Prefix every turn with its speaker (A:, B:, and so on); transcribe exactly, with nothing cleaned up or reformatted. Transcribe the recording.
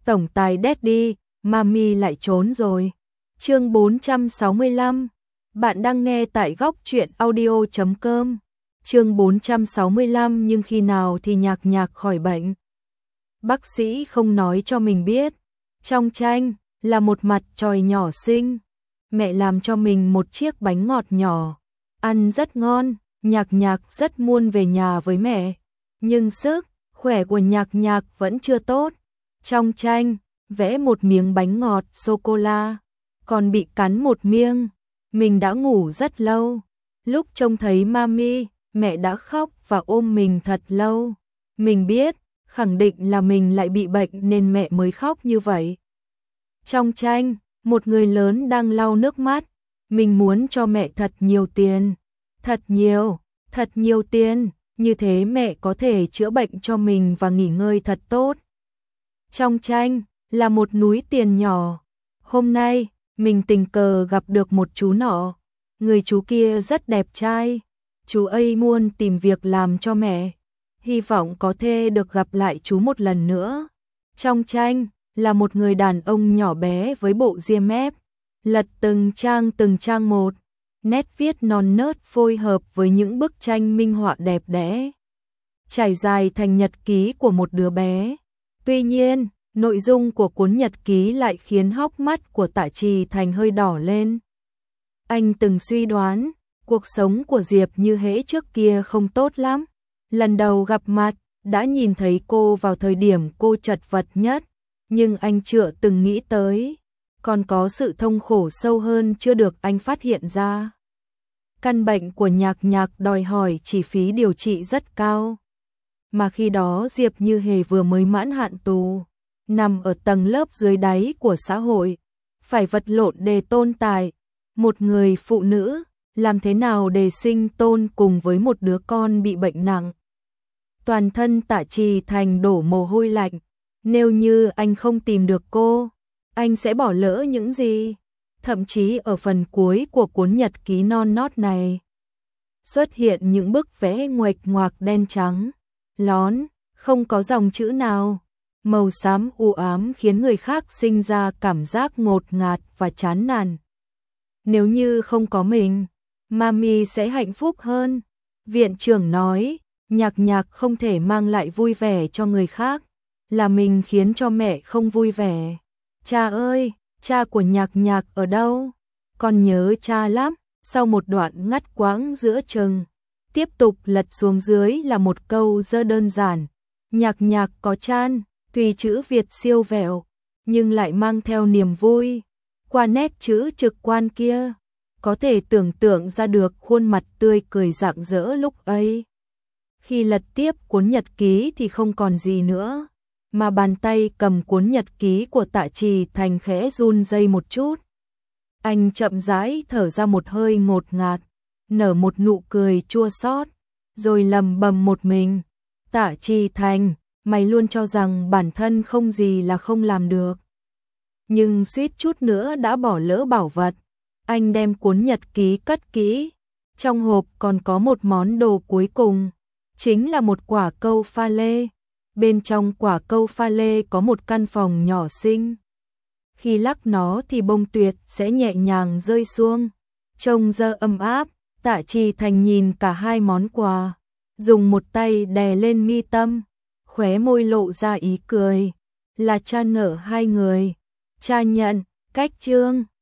A: Tổng tài Daddy, Mami lại trốn rồi. Chương bốn trăm sáu mươi lăm. Bạn đang nghe tại góc truyện audio chấm com. Chương bốn trăm sáu mươi lăm nhưng khi nào thì Nhạc Nhạc khỏi bệnh? Bác sĩ không nói cho mình biết. Trong tranh là một mặt tròi nhỏ xinh. Mẹ làm cho mình một chiếc bánh ngọt nhỏ. Ăn rất ngon, Nhạc Nhạc rất muốn về nhà với mẹ. Nhưng sức khỏe của Nhạc Nhạc vẫn chưa tốt. Trong tranh, vẽ một miếng bánh ngọt sô-cô-la, còn bị cắn một miếng. Mình đã ngủ rất lâu. Lúc trông thấy Mami, mẹ đã khóc và ôm mình thật lâu. Mình biết, khẳng định là mình lại bị bệnh nên mẹ mới khóc như vậy. Trong tranh, một người lớn đang lau nước mắt. Mình muốn cho mẹ thật nhiều tiền. Thật nhiều, thật nhiều tiền. Như thế mẹ có thể chữa bệnh cho mình và nghỉ ngơi thật tốt. Trong tranh là một núi tiền nhỏ. Hôm nay, mình tình cờ gặp được một chú nọ. Người chú kia rất đẹp trai. Chú ấy muốn tìm việc làm cho mẹ. Hy vọng có thể được gặp lại chú một lần nữa. Trong tranh là một người đàn ông nhỏ bé với bộ ria mép. Lật từng trang từng trang một. Nét viết non nớt phối hợp với những bức tranh minh họa đẹp đẽ. Trải dài thành nhật ký của một đứa bé. Tuy nhiên, nội dung của cuốn nhật ký lại khiến hốc mắt của Tạ Trì Thành hơi đỏ lên. Anh từng suy đoán, cuộc sống của Diệp Như Hễ trước kia không tốt lắm. Lần đầu gặp mặt, đã nhìn thấy cô vào thời điểm cô chật vật nhất. Nhưng anh chưa từng nghĩ tới, còn có sự thông khổ sâu hơn chưa được anh phát hiện ra. Căn bệnh của Nhạc Nhạc đòi hỏi chi phí điều trị rất cao. Mà khi đó Diệp Như Hề vừa mới mãn hạn tù, nằm ở tầng lớp dưới đáy của xã hội, phải vật lộn để tồn tại. Một người phụ nữ, làm thế nào để sinh tồn cùng với một đứa con bị bệnh nặng. Toàn thân Tạ Trì Thành đổ mồ hôi lạnh. Nếu như anh không tìm được cô, anh sẽ bỏ lỡ những gì? Thậm chí ở phần cuối của cuốn nhật ký non nót này, xuất hiện những bức vẽ nguệch ngoạc đen trắng, lón, không có dòng chữ nào. Màu xám u ám khiến người khác sinh ra cảm giác ngột ngạt và chán nản. Nếu như không có mình, Mami sẽ hạnh phúc hơn. Viện trưởng nói, Nhạc Nhạc không thể mang lại vui vẻ cho người khác. Là mình khiến cho mẹ không vui vẻ. Cha ơi, cha của Nhạc Nhạc ở đâu? Con nhớ cha lắm. Sau một đoạn ngắt quãng giữa chừng, tiếp tục lật xuống dưới là một câu rất đơn giản. Nhạc Nhạc có chan, tùy chữ Việt siêu vẹo, nhưng lại mang theo niềm vui. Qua nét chữ trực quan kia, có thể tưởng tượng ra được khuôn mặt tươi cười rạng rỡ lúc ấy. Khi lật tiếp cuốn nhật ký thì không còn gì nữa, mà bàn tay cầm cuốn nhật ký của Tạ Trì Thành khẽ run rẩy một chút. Anh chậm rãi thở ra một hơi ngột ngạt, nở một nụ cười chua xót, rồi lầm bầm một mình. Tạ Trì Thành, mày luôn cho rằng bản thân không gì là không làm được. Nhưng suýt chút nữa đã bỏ lỡ bảo vật. Anh đem cuốn nhật ký cất kỹ. Trong hộp còn có một món đồ cuối cùng, chính là một quả câu pha lê. Bên trong quả câu pha lê có một căn phòng nhỏ xinh. Khi lắc nó thì bông tuyệt sẽ nhẹ nhàng rơi xuống. Trông dơ ấm áp. Tạ Trì Thành nhìn cả hai món quà, dùng một tay đè lên mi tâm, khóe môi lộ ra ý cười. Là cha nợ hai người. Cha nhận, cách chương.